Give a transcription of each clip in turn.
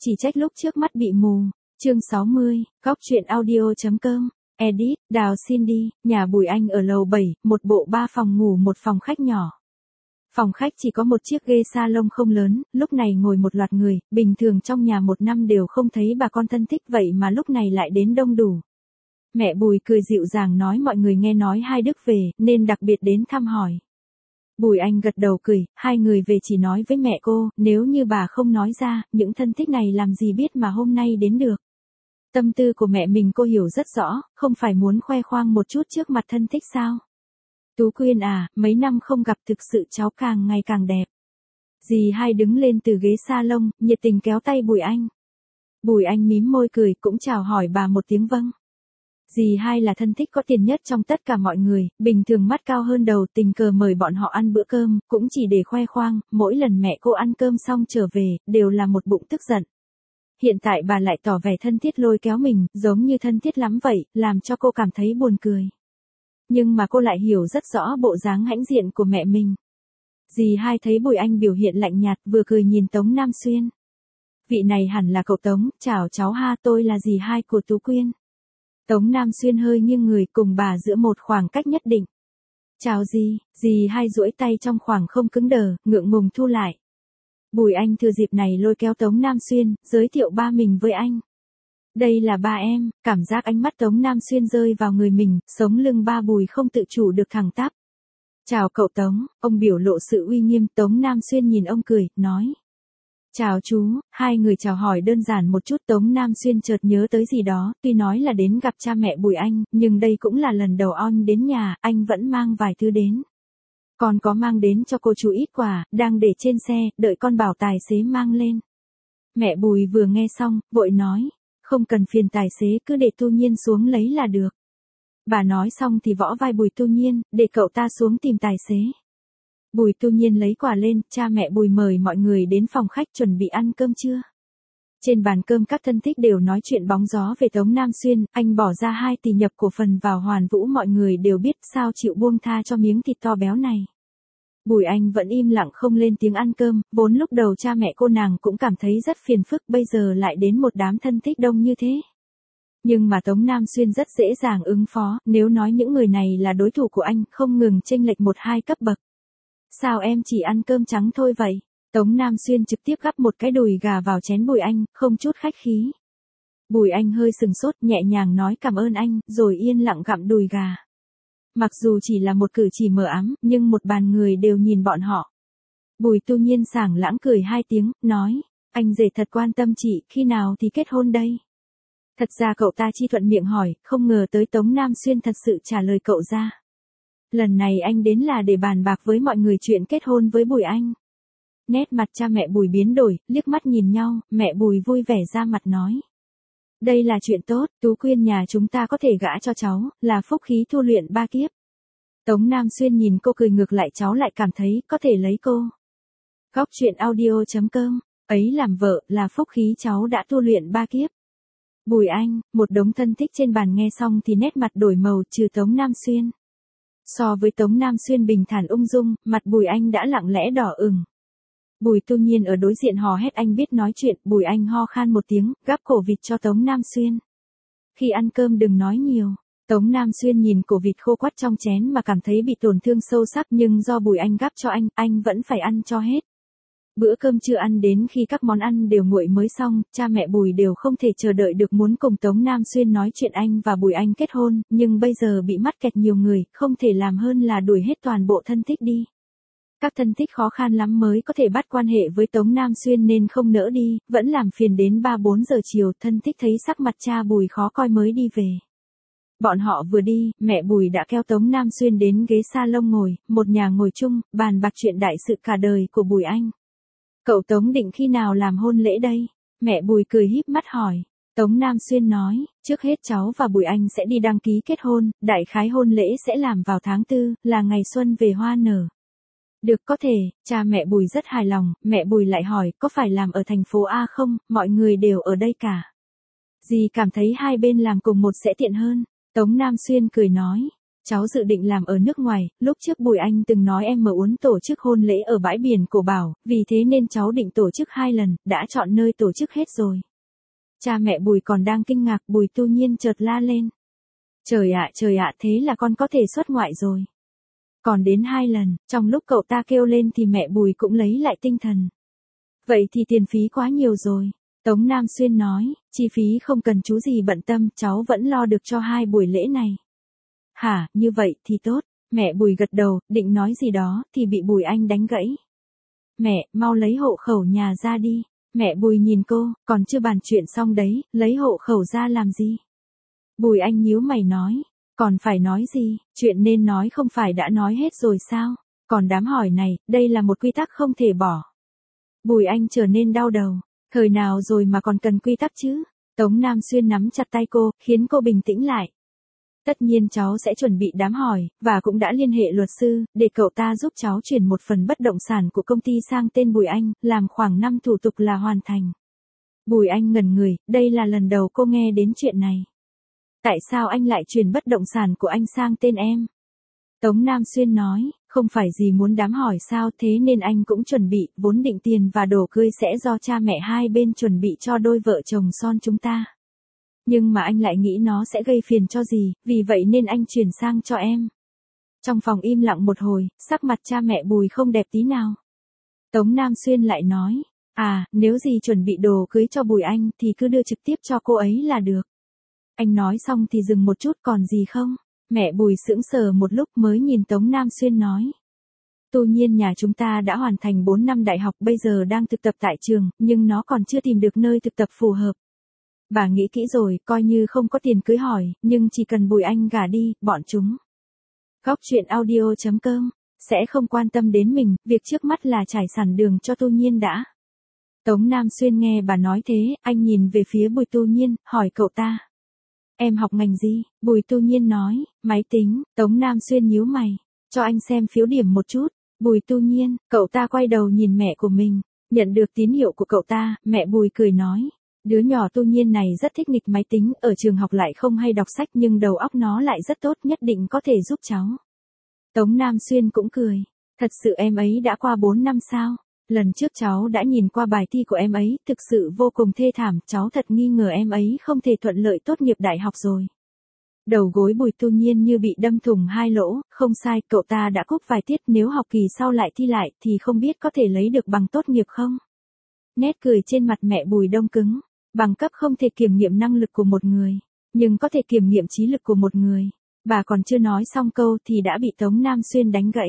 chỉ trách lúc trước mắt bị mù. Chương 60, góc truyện audio.com. Edit, Đào Cindy, nhà Bùi Anh ở lầu 7, một bộ 3 phòng ngủ một phòng khách nhỏ. Phòng khách chỉ có một chiếc ghế salon không lớn, lúc này ngồi một loạt người, bình thường trong nhà một năm đều không thấy bà con thân thích vậy mà lúc này lại đến đông đủ. Mẹ Bùi cười dịu dàng nói mọi người nghe nói hai Đức về, nên đặc biệt đến thăm hỏi. Bùi Anh gật đầu cười, hai người về chỉ nói với mẹ cô, nếu như bà không nói ra, những thân thích này làm gì biết mà hôm nay đến được. Tâm tư của mẹ mình cô hiểu rất rõ, không phải muốn khoe khoang một chút trước mặt thân thích sao. Tú Quyên à, mấy năm không gặp thực sự cháu càng ngày càng đẹp. Dì hai đứng lên từ ghế salon, nhiệt tình kéo tay Bùi Anh. Bùi Anh mím môi cười, cũng chào hỏi bà một tiếng vâng. Dì hai là thân thích có tiền nhất trong tất cả mọi người, bình thường mắt cao hơn đầu, tình cờ mời bọn họ ăn bữa cơm, cũng chỉ để khoe khoang, mỗi lần mẹ cô ăn cơm xong trở về, đều là một bụng tức giận. Hiện tại bà lại tỏ vẻ thân thiết lôi kéo mình, giống như thân thiết lắm vậy, làm cho cô cảm thấy buồn cười. Nhưng mà cô lại hiểu rất rõ bộ dáng hãnh diện của mẹ mình. Dì hai thấy Bùi Anh biểu hiện lạnh nhạt, vừa cười nhìn Tống Nam Xuyên. Vị này hẳn là cậu Tống, chào cháu ha, tôi là dì hai của Tú Quyên. Tống Nam Xuyên hơi nghiêng người cùng bà giữa một khoảng cách nhất định. Chào dì hai duỗi tay trong khoảng không cứng đờ, ngượng ngùng thu lại. Bùi Anh thừa dịp này lôi kéo Tống Nam Xuyên, giới thiệu ba mình với anh. Đây là ba em, cảm giác ánh mắt Tống Nam Xuyên rơi vào người mình, sống lưng ba Bùi không tự chủ được thẳng tắp. Chào cậu Tống, ông biểu lộ sự uy nghiêm. Tống Nam Xuyên nhìn ông cười, nói. Chào chú, hai người chào hỏi đơn giản một chút. Tống Nam Xuyên chợt nhớ tới gì đó, tuy nói là đến gặp cha mẹ Bùi Anh, nhưng đây cũng là lần đầu anh đến nhà, anh vẫn mang vài thứ đến. Còn có mang đến cho cô chú ít quà, đang để trên xe, đợi con bảo tài xế mang lên. Mẹ Bùi vừa nghe xong, vội nói, không cần phiền tài xế, cứ để Tu Nhiên xuống lấy là được. Bà nói xong thì võ vai Bùi Tu Nhiên, để cậu ta xuống tìm tài xế. Bùi Tu Nhiên lấy quà lên, cha mẹ Bùi mời mọi người đến phòng khách chuẩn bị ăn cơm trưa. Trên bàn cơm các thân thích đều nói chuyện bóng gió về Tống Nam Xuyên, anh bỏ ra 2 tỷ nhập cổ phần vào Hoàn Vũ, mọi người đều biết sao chịu buông tha cho miếng thịt to béo này. Bùi Anh vẫn im lặng không lên tiếng ăn cơm, vốn lúc đầu cha mẹ cô nàng cũng cảm thấy rất phiền phức, bây giờ lại đến một đám thân thích đông như thế. Nhưng mà Tống Nam Xuyên rất dễ dàng ứng phó, nếu nói những người này là đối thủ của anh, không ngừng chênh lệch 1-2 cấp bậc. Sao em chỉ ăn cơm trắng thôi vậy? Tống Nam Xuyên trực tiếp gắp một cái đùi gà vào chén Bùi Anh, không chút khách khí. Bùi Anh hơi sừng sốt, nhẹ nhàng nói cảm ơn anh, rồi yên lặng gặm đùi gà. Mặc dù chỉ là một cử chỉ mờ ám, nhưng một bàn người đều nhìn bọn họ. Bùi Tu Nhiên sảng lãng cười 2 tiếng, nói, anh rể thật quan tâm chị, khi nào thì kết hôn đây? Thật ra cậu ta chỉ thuận miệng hỏi, không ngờ tới Tống Nam Xuyên thật sự trả lời cậu ra. Lần này anh đến là để bàn bạc với mọi người chuyện kết hôn với Bùi Anh. Nét mặt cha mẹ Bùi biến đổi, liếc mắt nhìn nhau, mẹ Bùi vui vẻ ra mặt nói. Đây là chuyện tốt, Tú Quyên nhà chúng ta có thể gả cho cháu, là phúc khí tu luyện 3 kiếp. Tống Nam Xuyên nhìn cô cười ngược lại, cháu lại cảm thấy có thể lấy cô. Góc truyện audio.com, ấy làm vợ, là phúc khí cháu đã tu luyện 3 kiếp. Bùi Anh, một đống thân thích trên bàn nghe xong thì nét mặt đổi màu, trừ Tống Nam Xuyên. So với Tống Nam Xuyên bình thản ung dung, mặt Bùi Anh đã lặng lẽ đỏ ửng. Bùi Tu Nhiên ở đối diện hò hét anh biết nói chuyện, Bùi Anh ho khan một tiếng, gắp cổ vịt cho Tống Nam Xuyên. Khi ăn cơm đừng nói nhiều. Tống Nam Xuyên nhìn cổ vịt khô quắt trong chén mà cảm thấy bị tổn thương sâu sắc, nhưng do Bùi Anh gắp cho anh vẫn phải ăn cho hết. Bữa cơm chưa ăn đến khi các món ăn đều nguội mới xong, cha mẹ Bùi đều không thể chờ đợi được muốn cùng Tống Nam Xuyên nói chuyện anh và Bùi Anh kết hôn, nhưng bây giờ bị mắc kẹt nhiều người, không thể làm hơn là đuổi hết toàn bộ thân thích đi. Các thân thích khó khăn lắm mới có thể bắt quan hệ với Tống Nam Xuyên nên không nỡ đi, vẫn làm phiền đến 3-4 giờ chiều, thân thích thấy sắc mặt cha Bùi khó coi mới đi về. Bọn họ vừa đi, mẹ Bùi đã kéo Tống Nam Xuyên đến ghế salon ngồi, một nhà ngồi chung, bàn bạc chuyện đại sự cả đời của Bùi Anh. Cậu Tống định khi nào làm hôn lễ đây? Mẹ Bùi cười híp mắt hỏi. Tống Nam Xuyên nói, trước hết cháu và Bùi Anh sẽ đi đăng ký kết hôn, đại khái hôn lễ sẽ làm vào tháng 4, là ngày xuân về hoa nở. Được, có thể, cha mẹ Bùi rất hài lòng, mẹ Bùi lại hỏi, có phải làm ở thành phố A không, mọi người đều ở đây cả. Dì cảm thấy hai bên làm cùng một sẽ tiện hơn. Tống Nam Xuyên cười nói, Cháu dự định làm ở nước ngoài, lúc trước Bùi Anh từng nói em muốn tổ chức hôn lễ ở bãi biển Cổ Bảo, vì thế nên cháu định tổ chức 2 lần, đã chọn nơi tổ chức hết rồi. Cha mẹ Bùi còn đang kinh ngạc, Bùi Tu Nhiên chợt la lên. Trời ạ, thế là con có thể xuất ngoại rồi. Còn đến 2 lần, trong lúc cậu ta kêu lên thì mẹ Bùi cũng lấy lại tinh thần. Vậy thì tiền phí quá nhiều rồi. Tống Nam Xuyên nói, chi phí không cần chú gì bận tâm, cháu vẫn lo được cho 2 buổi lễ này. Hả, như vậy thì tốt. Mẹ Bùi gật đầu, định nói gì đó, thì bị Bùi Anh đánh gãy. Mẹ, mau lấy hộ khẩu nhà ra đi. Mẹ Bùi nhìn cô, còn chưa bàn chuyện xong đấy, lấy hộ khẩu ra làm gì? Bùi Anh nhíu mày nói, còn phải nói gì, chuyện nên nói không phải đã nói hết rồi sao? Còn đám hỏi này, đây là một quy tắc không thể bỏ. Bùi Anh trở nên đau đầu, thời nào rồi mà còn cần quy tắc chứ? Tống Nam Xuyên nắm chặt tay cô, khiến cô bình tĩnh lại. Tất nhiên cháu sẽ chuẩn bị đám hỏi, và cũng đã liên hệ luật sư, để cậu ta giúp cháu chuyển một phần bất động sản của công ty sang tên Bùi Anh, làm khoảng 5 thủ tục là hoàn thành. Bùi Anh ngẩn người, đây là lần đầu cô nghe đến chuyện này. Tại sao anh lại chuyển bất động sản của anh sang tên em? Tống Nam Xuyên nói, không phải gì muốn đám hỏi sao, thế nên anh cũng chuẩn bị, vốn định tiền và đồ cưới sẽ do cha mẹ hai bên chuẩn bị cho đôi vợ chồng son chúng ta. Nhưng mà anh lại nghĩ nó sẽ gây phiền cho gì, vì vậy nên anh chuyển sang cho em. Trong phòng im lặng một hồi, sắc mặt cha mẹ Bùi không đẹp tí nào. Tống Nam Xuyên lại nói, nếu gì chuẩn bị đồ cưới cho Bùi Anh thì cứ đưa trực tiếp cho cô ấy là được. Anh nói xong thì dừng một chút, còn gì không? Mẹ Bùi sững sờ một lúc mới nhìn Tống Nam Xuyên nói. Tu Nhiên nhà chúng ta đã hoàn thành 4 năm đại học, bây giờ đang thực tập tại trường, nhưng nó còn chưa tìm được nơi thực tập phù hợp. Bà nghĩ kỹ rồi, coi như không có tiền cưới hỏi, nhưng chỉ cần Bùi Anh gả đi, bọn chúng. Góc truyện audio.com sẽ không quan tâm đến mình, việc trước mắt là trải sẵn đường cho Tu Nhiên đã. Tống Nam Xuyên nghe bà nói thế, anh nhìn về phía Bùi Tu Nhiên, hỏi cậu ta. Em học ngành gì? Bùi Tu Nhiên nói, máy tính. Tống Nam Xuyên nhíu mày, cho anh xem phiếu điểm một chút. Bùi Tu Nhiên, cậu ta quay đầu nhìn mẹ của mình, nhận được tín hiệu của cậu ta, mẹ Bùi cười nói. Đứa nhỏ Tu Nhiên này rất thích nghịch máy tính, ở trường học lại không hay đọc sách nhưng đầu óc nó lại rất tốt, nhất định có thể giúp cháu. Tống Nam Xuyên cũng cười, thật sự em ấy đã qua 4 năm sao? Lần trước cháu đã nhìn qua bài thi của em ấy, thực sự vô cùng thê thảm, cháu thật nghi ngờ em ấy không thể thuận lợi tốt nghiệp đại học rồi. Đầu gối Bùi Tu Nhiên như bị đâm thủng 2 lỗ, không sai, cậu ta đã cúp vài tiết, nếu học kỳ sau lại thi lại thì không biết có thể lấy được bằng tốt nghiệp không? Nét cười trên mặt mẹ Bùi đông cứng, bằng cấp không thể kiểm nghiệm năng lực của một người, nhưng có thể kiểm nghiệm trí lực của một người. Bà còn chưa nói xong câu thì đã bị Tống Nam Xuyên đánh gãy.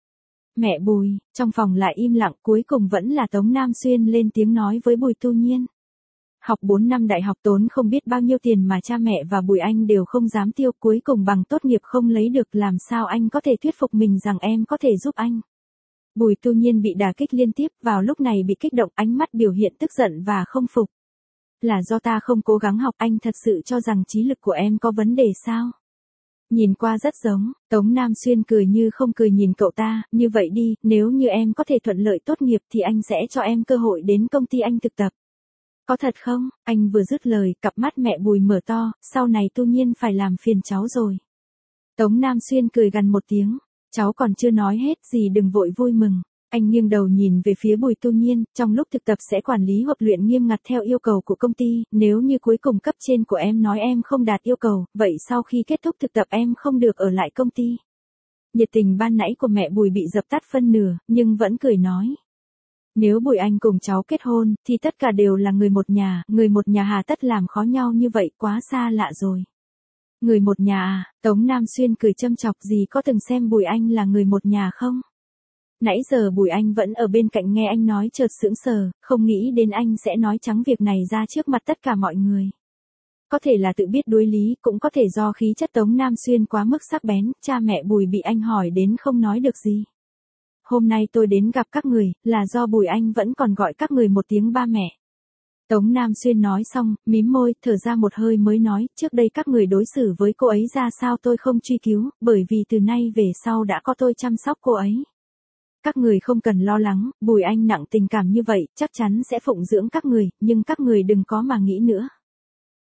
Mẹ Bùi, trong phòng lại im lặng, cuối cùng vẫn là Tống Nam Xuyên lên tiếng nói với Bùi Tu Nhiên. Học 4 năm đại học tốn không biết bao nhiêu tiền mà cha mẹ và Bùi Anh đều không dám tiêu, cuối cùng bằng tốt nghiệp không lấy được, làm sao anh có thể thuyết phục mình rằng em có thể giúp anh. Bùi Tu Nhiên bị đả kích liên tiếp, vào lúc này bị kích động, ánh mắt biểu hiện tức giận và không phục. Là do ta không cố gắng học, anh thật sự cho rằng trí lực của em có vấn đề sao? Nhìn qua rất giống, Tống Nam Xuyên cười như không cười nhìn cậu ta, như vậy đi, nếu như em có thể thuận lợi tốt nghiệp thì anh sẽ cho em cơ hội đến công ty anh thực tập. Có thật không? Anh vừa dứt lời, cặp mắt mẹ Bùi mở to, sau này Tu Nhiên phải làm phiền cháu rồi. Tống Nam Xuyên cười gằn một tiếng, cháu còn chưa nói hết gì, đừng vội vui mừng. Anh nghiêng đầu nhìn về phía Bùi Tu Nhiên, trong lúc thực tập sẽ quản lý hợp luyện nghiêm ngặt theo yêu cầu của công ty, nếu như cuối cùng cấp trên của em nói em không đạt yêu cầu, vậy sau khi kết thúc thực tập em không được ở lại công ty. Nhiệt tình ban nãy của mẹ Bùi bị dập tắt phân nửa, nhưng vẫn cười nói. Nếu Bùi Anh cùng cháu kết hôn, thì tất cả đều là người một nhà hà tất làm khó nhau như vậy, quá xa lạ rồi. Người một nhà à? Tống Nam Xuyên cười châm chọc, gì có từng xem Bùi Anh là người một nhà không? Nãy giờ Bùi Anh vẫn ở bên cạnh nghe anh nói, chợt sững sờ, không nghĩ đến anh sẽ nói trắng việc này ra trước mặt tất cả mọi người. Có thể là tự biết đối lý, cũng có thể do khí chất Tống Nam Xuyên quá mức sắc bén, cha mẹ Bùi bị anh hỏi đến không nói được gì. Hôm nay tôi đến gặp các người, là do Bùi Anh vẫn còn gọi các người một tiếng ba mẹ. Tống Nam Xuyên nói xong, mím môi, thở ra một hơi mới nói, trước đây các người đối xử với cô ấy ra sao tôi không truy cứu, bởi vì từ nay về sau đã có tôi chăm sóc cô ấy. Các người không cần lo lắng, Bùi Anh nặng tình cảm như vậy, chắc chắn sẽ phụng dưỡng các người, nhưng các người đừng có mà nghĩ nữa.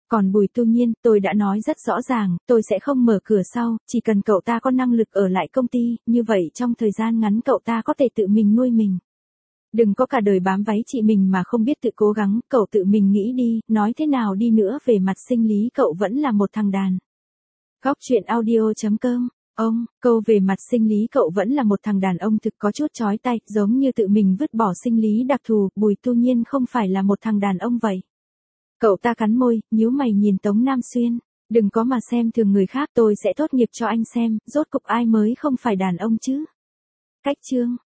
Còn Bùi Tu Nhiên, tôi đã nói rất rõ ràng, tôi sẽ không mở cửa sau, chỉ cần cậu ta có năng lực ở lại công ty, như vậy trong thời gian ngắn cậu ta có thể tự mình nuôi mình. Đừng có cả đời bám váy chị mình mà không biết tự cố gắng, cậu tự mình nghĩ đi, nói thế nào đi nữa về mặt sinh lý cậu vẫn là một thằng đàn. Góc truyện audio.com. Câu về mặt sinh lý cậu vẫn là một thằng đàn ông thực có chút chói tai, giống như tự mình vứt bỏ sinh lý đặc thù, Bùi Tu Nhiên không phải là một thằng đàn ông vậy. Cậu ta cắn môi, nhíu mày nhìn Tống Nam Xuyên, đừng có mà xem thường người khác, tôi sẽ tốt nghiệp cho anh xem, rốt cục ai mới không phải đàn ông chứ. Cách chương